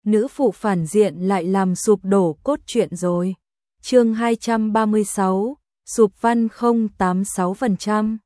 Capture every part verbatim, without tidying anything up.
nữ phụ phản diện lại làm sụp đổ cốt truyện rồi. Chương hai trăm ba mươi sáu, sụp văn không tám sáu phần trăm.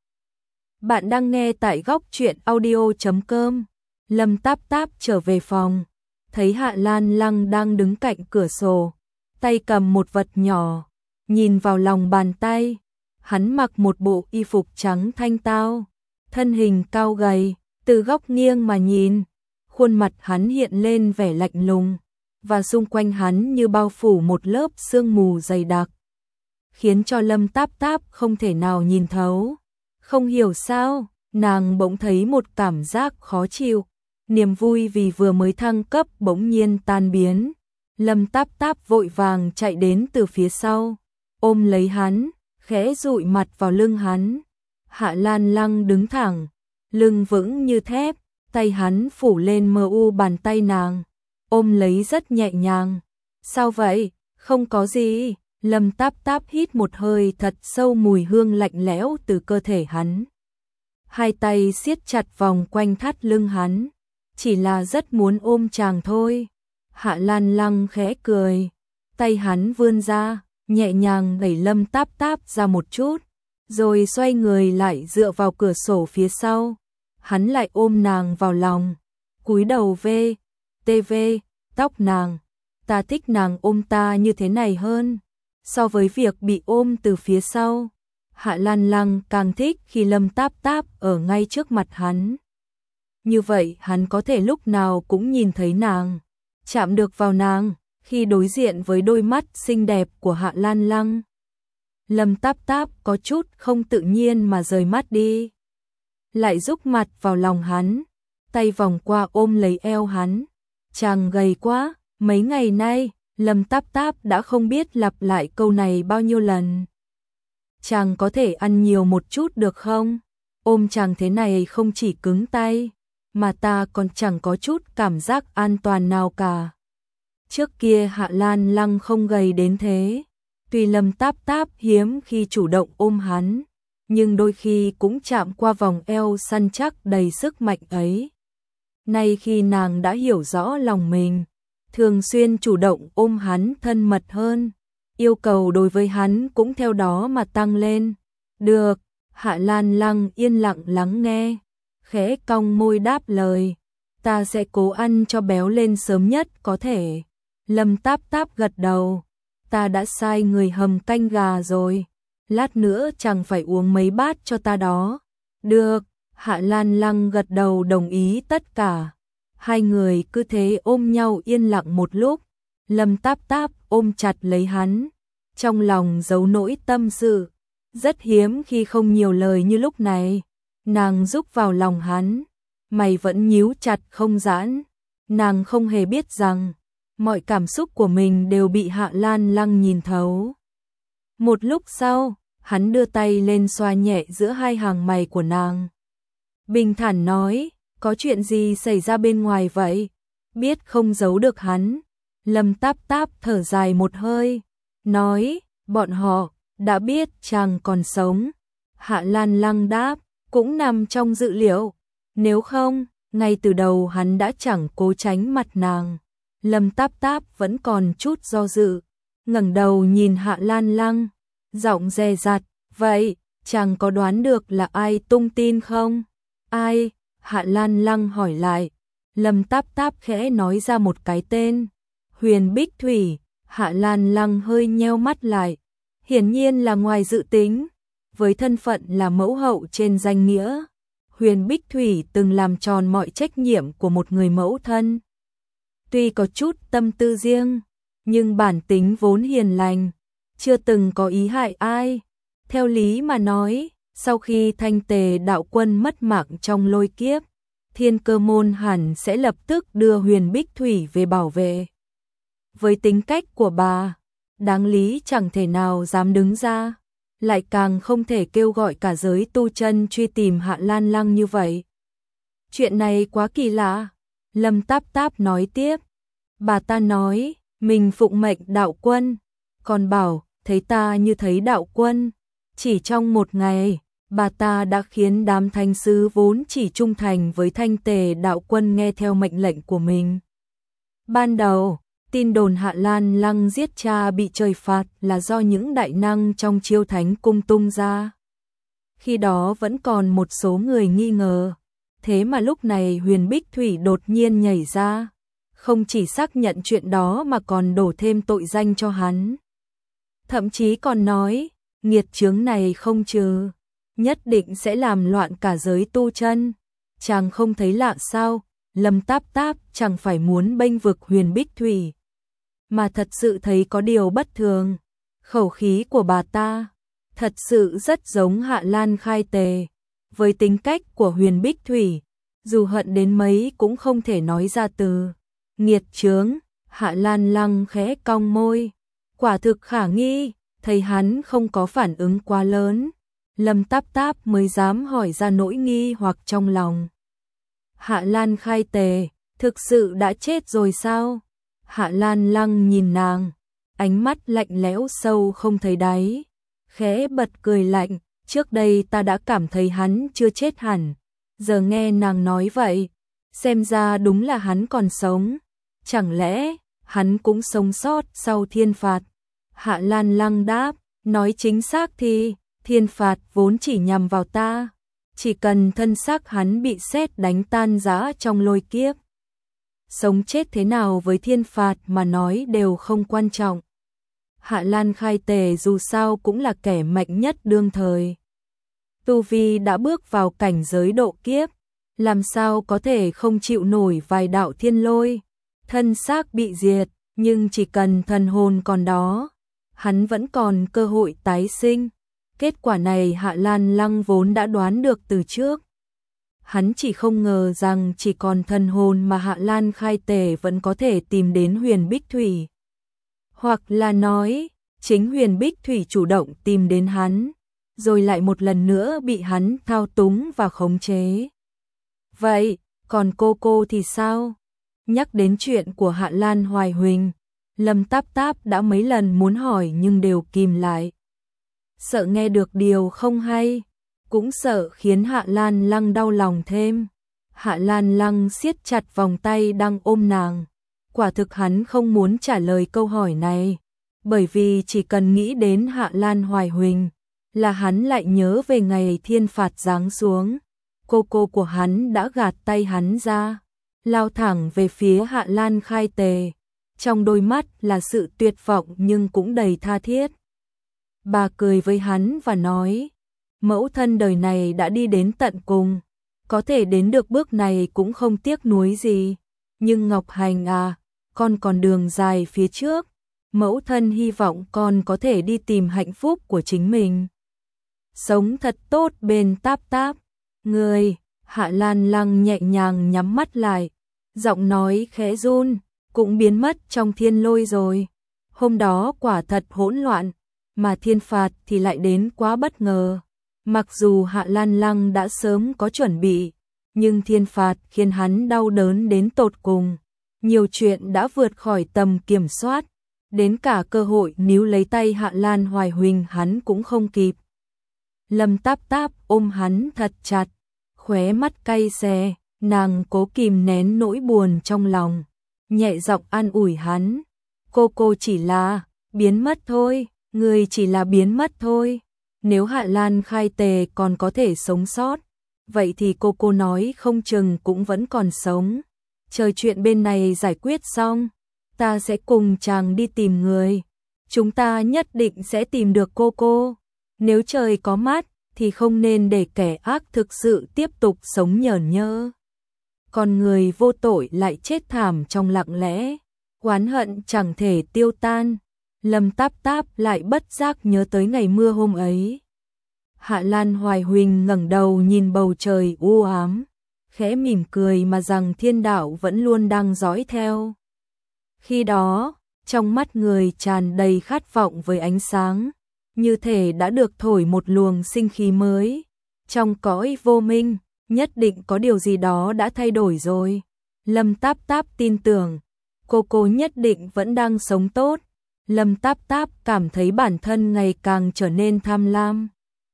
Bạn đang nghe tại góc truyện audio chấm com. Lâm Táp Táp trở về phòng, thấy Hạ Lan Lăng đang đứng cạnh cửa sổ, tay cầm một vật nhỏ, nhìn vào lòng bàn tay. Hắn mặc một bộ y phục trắng thanh tao, thân hình cao gầy, từ góc nghiêng mà nhìn, khuôn mặt hắn hiện lên vẻ lạnh lùng, và xung quanh hắn như bao phủ một lớp sương mù dày đặc, khiến cho Lâm Táp Táp không thể nào nhìn thấu. Không hiểu sao, nàng bỗng thấy một cảm giác khó chịu, niềm vui vì vừa mới thăng cấp bỗng nhiên tan biến. Lâm Táp Táp vội vàng chạy đến từ phía sau, ôm lấy hắn, khẽ dụi mặt vào lưng hắn. Hạ Lan Lăng đứng thẳng, lưng vững như thép, tay hắn phủ lên mờ u bàn tay nàng, ôm lấy rất nhẹ nhàng. Sao vậy? Không có gì. Lâm Táp Táp hít một hơi thật sâu mùi hương lạnh lẽo từ cơ thể hắn. Hai tay siết chặt vòng quanh thắt lưng hắn, chỉ là rất muốn ôm chàng thôi. Hạ Lan Lăng khẽ cười, tay hắn vươn ra, nhẹ nhàng đẩy Lâm Táp Táp ra một chút, rồi xoay người lại dựa vào cửa sổ phía sau. Hắn lại ôm nàng vào lòng, cúi đầu ve, tê ve, tóc nàng. Ta thích nàng ôm ta như thế này hơn, so với việc bị ôm từ phía sau. Hạ Lan Lăng càng thích khi Lâm Táp Táp ở ngay trước mặt hắn. Như vậy hắn có thể lúc nào cũng nhìn thấy nàng, chạm được vào nàng. Khi đối diện với đôi mắt xinh đẹp của Hạ Lan Lăng, Lâm Táp Táp có chút không tự nhiên mà rời mắt đi, lại rúc mặt vào lòng hắn, tay vòng qua ôm lấy eo hắn. Chàng gầy quá, mấy ngày nay Lâm Táp Táp đã không biết lặp lại câu này bao nhiêu lần. Chàng có thể ăn nhiều một chút được không? Ôm chàng thế này không chỉ cứng tay, mà ta còn chẳng có chút cảm giác an toàn nào cả. Trước kia Hạ Lan Lăng không gầy đến thế, tuy Lâm Táp Táp hiếm khi chủ động ôm hắn, nhưng đôi khi cũng chạm qua vòng eo săn chắc đầy sức mạnh ấy. Nay khi nàng đã hiểu rõ lòng mình, thường xuyên chủ động ôm hắn thân mật hơn, yêu cầu đối với hắn cũng theo đó mà tăng lên. Được. Hạ Lan Lăng yên lặng lắng nghe, khẽ cong môi đáp lời, ta sẽ cố ăn cho béo lên sớm nhất có thể. Lâm Táp Táp gật đầu, ta đã sai người hầm canh gà rồi, lát nữa chẳng phải uống mấy bát cho ta đó. Được. Hạ Lan Lăng gật đầu đồng ý tất cả. Hai người cứ thế ôm nhau yên lặng một lúc. Lâm Táp Táp ôm chặt lấy hắn, trong lòng giấu nỗi tâm sự. Rất hiếm khi không nhiều lời như lúc này. Nàng rúc vào lòng hắn, mày vẫn nhíu chặt không giãn. Nàng không hề biết rằng mọi cảm xúc của mình đều bị Hạ Lan Lăng nhìn thấu. Một lúc sau, hắn đưa tay lên xoa nhẹ giữa hai hàng mày của nàng, bình thản nói, có chuyện gì xảy ra bên ngoài vậy? Biết không giấu được hắn. Lâm Táp Táp thở dài một hơi, nói, bọn họ đã biết chàng còn sống. Hạ Lan Lăng đáp, cũng nằm trong dự liệu, nếu không, ngay từ đầu hắn đã chẳng cố tránh mặt nàng. Lâm Táp Táp vẫn còn chút do dự, ngẩng đầu nhìn Hạ Lan Lăng, giọng dè dặt, vậy, chàng có đoán được là ai tung tin không? Ai? Hạ Lan Lăng hỏi lại. Lâm Táp Táp khẽ nói ra một cái tên, Huyền Bích Thủy. Hạ Lan Lăng hơi nheo mắt lại, hiển nhiên là ngoài dự tính. Với thân phận là mẫu hậu trên danh nghĩa, Huyền Bích Thủy từng làm tròn mọi trách nhiệm của một người mẫu thân. Tuy có chút tâm tư riêng, nhưng bản tính vốn hiền lành, chưa từng có ý hại ai. Theo lý mà nói, sau khi Thanh Tề đạo quân mất mạng trong lôi kiếp, Thiên Cơ môn hẳn sẽ lập tức đưa Huyền Bích Thủy về bảo vệ. Với tính cách của bà, đáng lý chẳng thể nào dám đứng ra, lại càng không thể kêu gọi cả giới tu chân truy tìm Hạ Lan Lăng như vậy. Chuyện này quá kỳ lạ. Lâm Táp Táp nói tiếp, bà ta nói mình phụng mệnh đạo quân, còn bảo thấy ta như thấy đạo quân. Chỉ trong một ngày, bà ta đã khiến đám thánh sứ vốn chỉ trung thành với Thanh Tề đạo quân nghe theo mệnh lệnh của mình. Ban đầu, tin đồn Hạ Lan Lăng giết cha bị trời phạt là do những đại năng trong Chiêu Thánh cung tung ra. Khi đó vẫn còn một số người nghi ngờ, thế mà lúc này Huyền Bích Thủy đột nhiên nhảy ra, không chỉ xác nhận chuyện đó mà còn đổ thêm tội danh cho hắn. Thậm chí còn nói, nghiệt chướng này không trừ, nhất định sẽ làm loạn cả giới tu chân. Chàng không thấy lạ sao? Lâm Táp Táp chẳng phải muốn bênh vực Huyền Bích Thủy, mà thật sự thấy có điều bất thường. Khẩu khí của bà ta thật sự rất giống Hạ Lan Khai Tề. Với tính cách của Huyền Bích Thủy, dù hận đến mấy cũng không thể nói ra từ nghiệt chướng. Hạ Lan Lăng khẽ cong môi, quả thực khả nghi. Thấy hắn không có phản ứng quá lớn, Lâm Táp Táp mới dám hỏi ra nỗi nghi hoặc trong lòng. Hạ Lan Khai Tề thực sự đã chết rồi sao? Hạ Lan Lăng nhìn nàng, ánh mắt lạnh lẽo sâu không thấy đáy, khẽ bật cười lạnh. Trước đây ta đã cảm thấy hắn chưa chết hẳn, giờ nghe nàng nói vậy, xem ra đúng là hắn còn sống. Chẳng lẽ hắn cũng sống sót sau thiên phạt? Hạ Lan Lăng đáp, nói chính xác thì thiên phạt vốn chỉ nhằm vào ta, chỉ cần thân xác hắn bị sét đánh tan rã trong lôi kiếp, sống chết thế nào với thiên phạt mà nói đều không quan trọng. Hạ Lan Khai Tề dù sao cũng là kẻ mạnh nhất đương thời, tu vi đã bước vào cảnh giới độ kiếp, làm sao có thể không chịu nổi vài đạo thiên lôi. Thân xác bị diệt, nhưng chỉ cần thần hồn còn đó, hắn vẫn còn cơ hội tái sinh. Kết quả này Hạ Lan Lăng vốn đã đoán được từ trước. Hắn chỉ không ngờ rằng chỉ còn thần hồn mà Hạ Lan Khai Tề vẫn có thể tìm đến Huyền Bích Thủy. Hoặc là nói, chính Huyền Bích Thủy chủ động tìm đến hắn, rồi lại một lần nữa bị hắn thao túng và khống chế. Vậy, còn cô cô thì sao? Nhắc đến chuyện của Hạ Lan Hoài Huỳnh, Lâm Táp Táp đã mấy lần muốn hỏi nhưng đều kìm lại. Sợ nghe được điều không hay, cũng sợ khiến Hạ Lan Lăng đau lòng thêm. Hạ Lan Lăng siết chặt vòng tay đang ôm nàng. Quả thực hắn không muốn trả lời câu hỏi này, bởi vì chỉ cần nghĩ đến Hạ Lan Hoài Huỳnh là hắn lại nhớ về ngày thiên phạt giáng xuống. Cô cô của hắn đã gạt tay hắn ra, lao thẳng về phía Hạ Lan Khai Tề. Trong đôi mắt là sự tuyệt vọng nhưng cũng đầy tha thiết. Bà cười với hắn và nói, mẫu thân đời này đã đi đến tận cùng, có thể đến được bước này cũng không tiếc nuối gì. Nhưng Ngọc Hành à, con còn đường dài phía trước, mẫu thân hy vọng con có thể đi tìm hạnh phúc của chính mình. Sống thật tốt bên Táp Táp. Người, Hạ Lan Lăng nhẹ nhàng nhắm mắt lại, giọng nói khẽ run, cũng biến mất trong thiên lôi rồi. Hôm đó quả thật hỗn loạn, mà thiên phạt thì lại đến quá bất ngờ. Mặc dù Hạ Lan Lăng đã sớm có chuẩn bị, nhưng thiên phạt khiến hắn đau đớn đến tột cùng. Nhiều chuyện đã vượt khỏi tầm kiểm soát, đến cả cơ hội níu lấy tay Hạ Lan Hoài Huỳnh hắn cũng không kịp. Lâm Táp Táp ôm hắn thật chặt, khóe mắt cay xè, nàng cố kìm nén nỗi buồn trong lòng, nhẹ giọng an ủi hắn. Cô cô chỉ là biến mất thôi, người chỉ là biến mất thôi. Nếu Hạ Lan Khai Tề còn có thể sống sót, vậy thì cô cô nói không chừng cũng vẫn còn sống. Chờ chuyện bên này giải quyết xong, ta sẽ cùng chàng đi tìm người. Chúng ta nhất định sẽ tìm được cô cô. Nếu trời có mắt, thì không nên để kẻ ác thực sự tiếp tục sống nhởn nhơ. Còn người vô tội lại chết thảm trong lặng lẽ, oán hận chẳng thể tiêu tan. Lâm Táp Táp lại bất giác nhớ tới ngày mưa hôm ấy. Hạ Lan Hoài Huỳnh ngẩng đầu nhìn bầu trời u ám, khẽ mỉm cười mà rằng thiên đạo vẫn luôn đang dõi theo. Khi đó, trong mắt người tràn đầy khát vọng với ánh sáng, như thể đã được thổi một luồng sinh khí mới. Trong cõi vô minh, nhất định có điều gì đó đã thay đổi rồi. Lâm Táp Táp tin tưởng, cô cô nhất định vẫn đang sống tốt. Lâm Táp Táp cảm thấy bản thân ngày càng trở nên tham lam.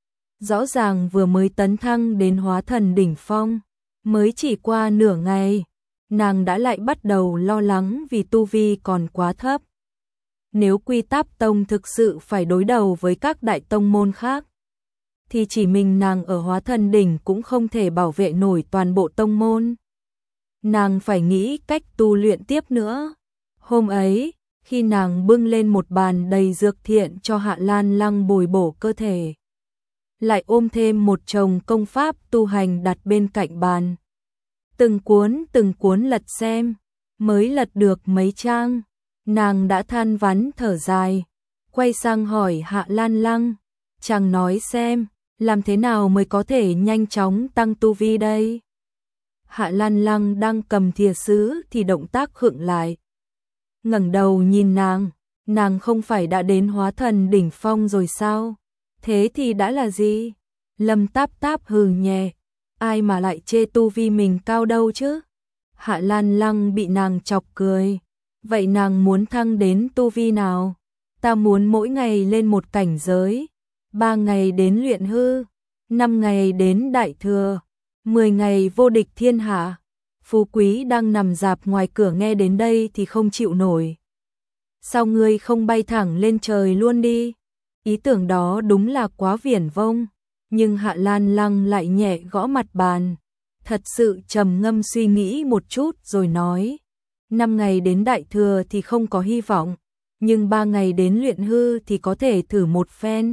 Rõ ràng vừa mới tấn thăng đến hóa thần đỉnh phong, mới chỉ qua nửa ngày, nàng đã lại bắt đầu lo lắng vì tu vi còn quá thấp. Nếu Quy Táp Tông thực sự phải đối đầu với các đại tông môn khác, thì chỉ mình nàng ở Hóa Thần Đỉnh cũng không thể bảo vệ nổi toàn bộ tông môn. Nàng phải nghĩ cách tu luyện tiếp nữa. Hôm ấy, khi nàng bưng lên một bàn đầy dược thiện cho Hạ Lan Lăng bồi bổ cơ thể, lại ôm thêm một chồng công pháp tu hành đặt bên cạnh bàn. Từng cuốn từng cuốn lật xem, mới lật được mấy trang, nàng đã than vãn thở dài, quay sang hỏi Hạ Lan Lăng, chàng nói xem, làm thế nào mới có thể nhanh chóng tăng tu vi đây? Hạ Lan Lăng đang cầm thìa sứ thì động tác khựng lại. Ngẩng đầu nhìn nàng, nàng không phải đã đến Hóa Thần Đỉnh phong rồi sao? Thế thì đã là gì? Lâm Táp Táp hừ nhẹ, ai mà lại chê tu vi mình cao đâu chứ? Hạ Lan Lăng bị nàng chọc cười. Vậy nàng muốn thăng đến tu vi nào? Ta muốn mỗi ngày lên một cảnh giới, ba ngày đến luyện hư, năm ngày đến đại thừa, mười ngày vô địch thiên hạ. Phú Quý đang nằm rạp ngoài cửa nghe đến đây thì không chịu nổi. Sao ngươi không bay thẳng lên trời luôn đi? Ý tưởng đó đúng là quá viển vông, nhưng Hạ Lan Lăng lại nhẹ gõ mặt bàn, thật sự trầm ngâm suy nghĩ một chút rồi nói, năm ngày đến đại thừa thì không có hy vọng, nhưng ba ngày đến luyện hư thì có thể thử một phen.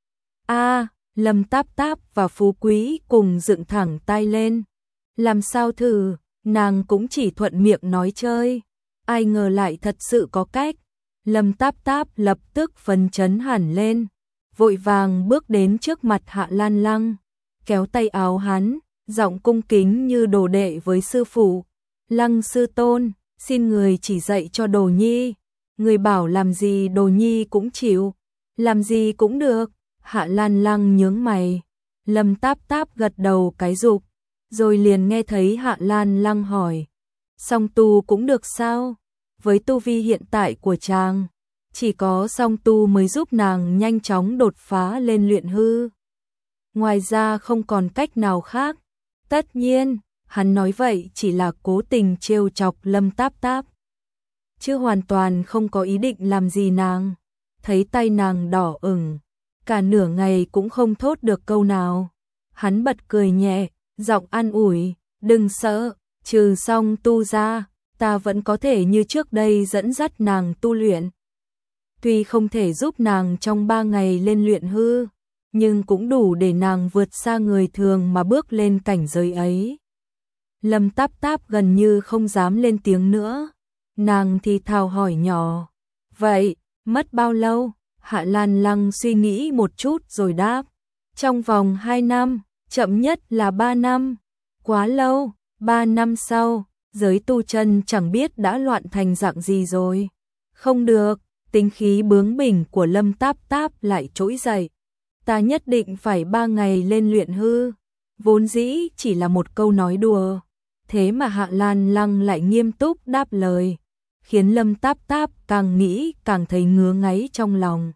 A, Lâm Táp Táp và Phú Quý cùng dựng thẳng tay lên. Làm sao thử, nàng cũng chỉ thuận miệng nói chơi, ai ngờ lại thật sự có cách. Lâm Táp Táp lập tức phấn chấn hẳn lên, vội vàng bước đến trước mặt Hạ Lan Lăng, kéo tay áo hắn, giọng cung kính như đồ đệ với sư phụ. Lăng sư tôn, xin người chỉ dạy cho đồ nhi. Người bảo làm gì đồ nhi cũng chịu, làm gì cũng được. Hạ Lan Lăng nhướng mày, Lâm Táp Táp gật đầu cái rụp, rồi liền nghe thấy Hạ Lan Lăng hỏi, song tu cũng được sao? Với tu vi hiện tại của chàng, chỉ có song tu mới giúp nàng nhanh chóng đột phá lên luyện hư. Ngoài ra không còn cách nào khác. Tất nhiên, hắn nói vậy chỉ là cố tình trêu chọc Lâm Táp Táp, chứ hoàn toàn không có ý định làm gì nàng. Thấy tay nàng đỏ ửng, cả nửa ngày cũng không thốt được câu nào. Hắn bật cười nhẹ, giọng an ủi, đừng sợ, trừ song tu ra, ta vẫn có thể như trước đây dẫn dắt nàng tu luyện. Tuy không thể giúp nàng trong ba ngày lên luyện hư, nhưng cũng đủ để nàng vượt xa người thường mà bước lên cảnh giới ấy. Lâm Táp Táp gần như không dám lên tiếng nữa, nàng thì thào hỏi nhỏ, vậy, mất bao lâu? Hạ Lan Lăng suy nghĩ một chút rồi đáp, trong vòng hai năm, chậm nhất là ba năm. Quá lâu, ba năm sau, giới tu chân chẳng biết đã loạn thành dạng gì rồi. Không được, tính khí bướng bỉnh của Lâm Táp Táp lại trỗi dậy. Ta nhất định phải ba ngày lên luyện hư. Vốn dĩ chỉ là một câu nói đùa, thế mà Hạ Lan Lăng lại nghiêm túc đáp lời, khiến Lâm Táp Táp càng nghĩ càng thấy ngứa ngáy trong lòng.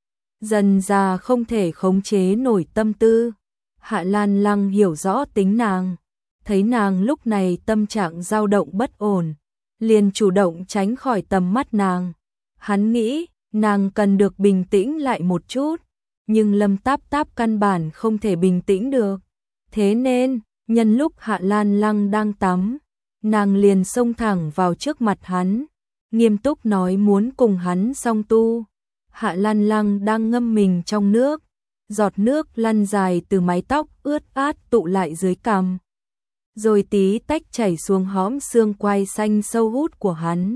Dần già không thể khống chế nổi tâm tư. Hạ Lan Lăng hiểu rõ tính nàng, thấy nàng lúc này tâm trạng dao động bất ổn, liền chủ động tránh khỏi tầm mắt nàng. Hắn nghĩ nàng cần được bình tĩnh lại một chút, nhưng Lâm Táp Táp căn bản không thể bình tĩnh được. Thế nên, nhân lúc Hạ Lan Lăng đang tắm, nàng liền xông thẳng vào trước mặt hắn, nghiêm túc nói muốn cùng hắn song tu. Hạ Lan Lăng đang ngâm mình trong nước, giọt nước lăn dài từ mái tóc ướt át tụ lại dưới cằm, rồi tí tách chảy xuống hõm xương quai xanh sâu hút của hắn.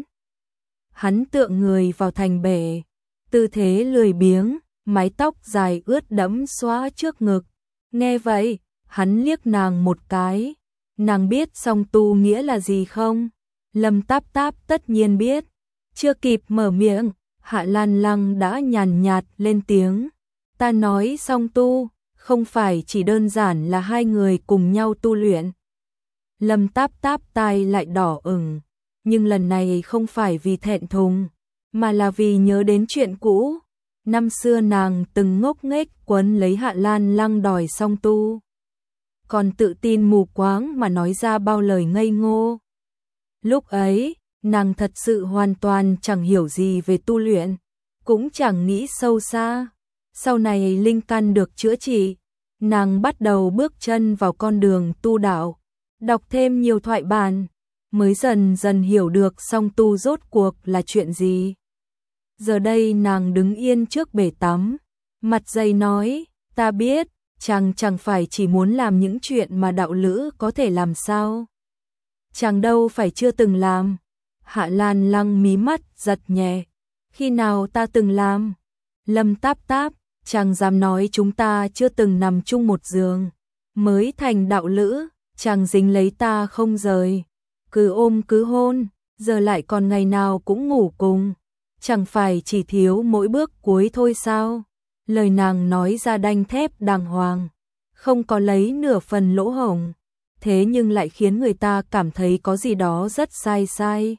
Hắn tựa người vào thành bể, tư thế lười biếng, mái tóc dài ướt đẫm xõa trước ngực. Nghe vậy, hắn liếc nàng một cái. Nàng biết song tu nghĩa là gì không? Lâm Táp Táp tất nhiên biết. Chưa kịp mở miệng, Hạ Lan Lăng đã nhàn nhạt lên tiếng. Ta nói song tu, không phải chỉ đơn giản là hai người cùng nhau tu luyện. Lâm Táp Táp tai lại đỏ ửng, nhưng lần này không phải vì thẹn thùng, mà là vì nhớ đến chuyện cũ. Năm xưa nàng từng ngốc nghếch quấn lấy Hạ Lan Lăng đòi song tu, còn tự tin mù quáng mà nói ra bao lời ngây ngô. Lúc ấy, nàng thật sự hoàn toàn chẳng hiểu gì về tu luyện, cũng chẳng nghĩ sâu xa. Sau này linh căn được chữa trị, nàng bắt đầu bước chân vào con đường tu đạo, đọc thêm nhiều thoại bản, mới dần dần hiểu được song tu rốt cuộc là chuyện gì. Giờ đây nàng đứng yên trước bể tắm, mặt dày nói, ta biết, chàng chẳng phải chỉ muốn làm những chuyện mà đạo lữ có thể làm sao. Chàng đâu phải chưa từng làm. Hạ Lan Lăng mí mắt giật nhẹ, khi nào ta từng làm? Lâm Táp Táp, chàng dám nói chúng ta chưa từng nằm chung một giường, mới thành đạo lữ, chàng dính lấy ta không rời, cứ ôm cứ hôn, giờ lại còn ngày nào cũng ngủ cùng, chẳng phải chỉ thiếu mỗi bước cuối thôi sao? Lời nàng nói ra đanh thép đàng hoàng, không có lấy nửa phần lỗ hổng, thế nhưng lại khiến người ta cảm thấy có gì đó rất sai sai.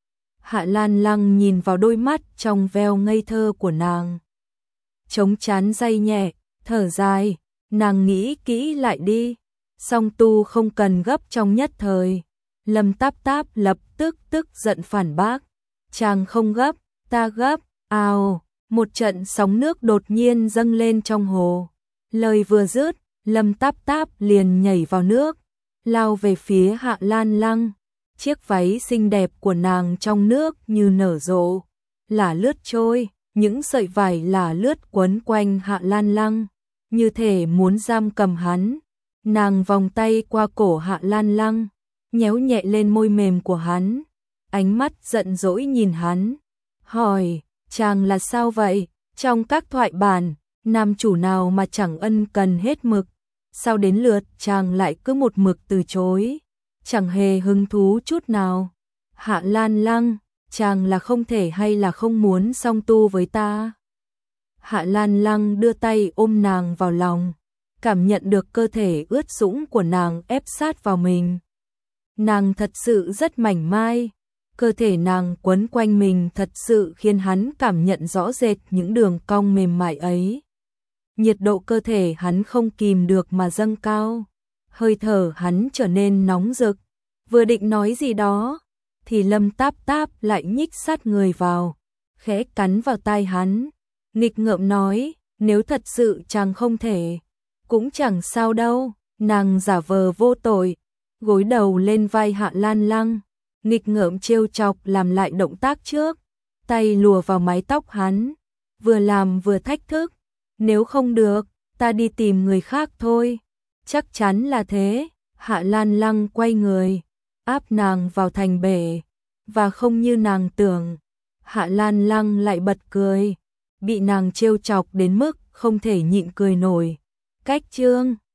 Hạ Lan Lăng nhìn vào đôi mắt trong veo ngây thơ của nàng, chống chán day nhẹ, thở dài, nàng nghĩ kỹ lại đi, song tu không cần gấp trong nhất thời. Lâm Táp Táp lập tức tức giận phản bác, chàng không gấp, ta gấp. Ào, một trận sóng nước đột nhiên dâng lên trong hồ. Lời vừa dứt, Lâm Táp Táp liền nhảy vào nước, lao về phía Hạ Lan Lăng. Chiếc váy xinh đẹp của nàng trong nước như nở rộ, lả lướt trôi, những sợi vải lả lướt quấn quanh Hạ Lan Lăng, như thể muốn giam cầm hắn. Nàng vòng tay qua cổ Hạ Lan Lăng, nhéo nhẹ lên môi mềm của hắn, ánh mắt giận dỗi nhìn hắn, hỏi, chàng là sao vậy? Trong các thoại bản, nam chủ nào mà chẳng ân cần hết mực, sao đến lượt chàng lại cứ một mực từ chối, chẳng hề hứng thú chút nào. Hạ Lan Lăng, chàng là không thể hay là không muốn song tu với ta? Hạ Lan Lăng đưa tay ôm nàng vào lòng, cảm nhận được cơ thể ướt sũng của nàng ép sát vào mình. Nàng thật sự rất mảnh mai, cơ thể nàng quấn quanh mình thật sự khiến hắn cảm nhận rõ rệt những đường cong mềm mại ấy. Nhiệt độ cơ thể hắn không kìm được mà dâng cao, hơi thở hắn trở nên nóng rực. Vừa định nói gì đó, thì Lâm Táp Táp lại nhích sát người vào, khẽ cắn vào tai hắn, nghịch ngợm nói, nếu thật sự chàng không thể, cũng chẳng sao đâu. Nàng giả vờ vô tội, gối đầu lên vai Hạ Lan Lăng, nghịch ngợm trêu chọc làm lại động tác trước, tay lùa vào mái tóc hắn, vừa làm vừa thách thức, nếu không được, ta đi tìm người khác thôi. Chắc chắn là thế. Hạ Lan Lăng quay người, áp nàng vào thành bể, và không như nàng tưởng, Hạ Lan Lăng lại bật cười, bị nàng trêu chọc đến mức không thể nhịn cười nổi. Cách chương